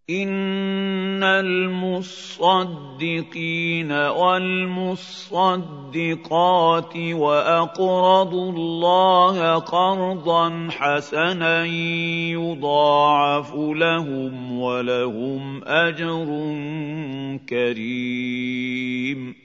إِنَّ الْمُصَّدِّقِينَ وَالْمُصَّدِّقَاتِ وَأَقْرَضُوا اللَّهَ قَرْضًا حَسَنًا يُضَاعَفُ لَهُمْ وَلَهُمْ أَجْرٌ كَرِيمٌ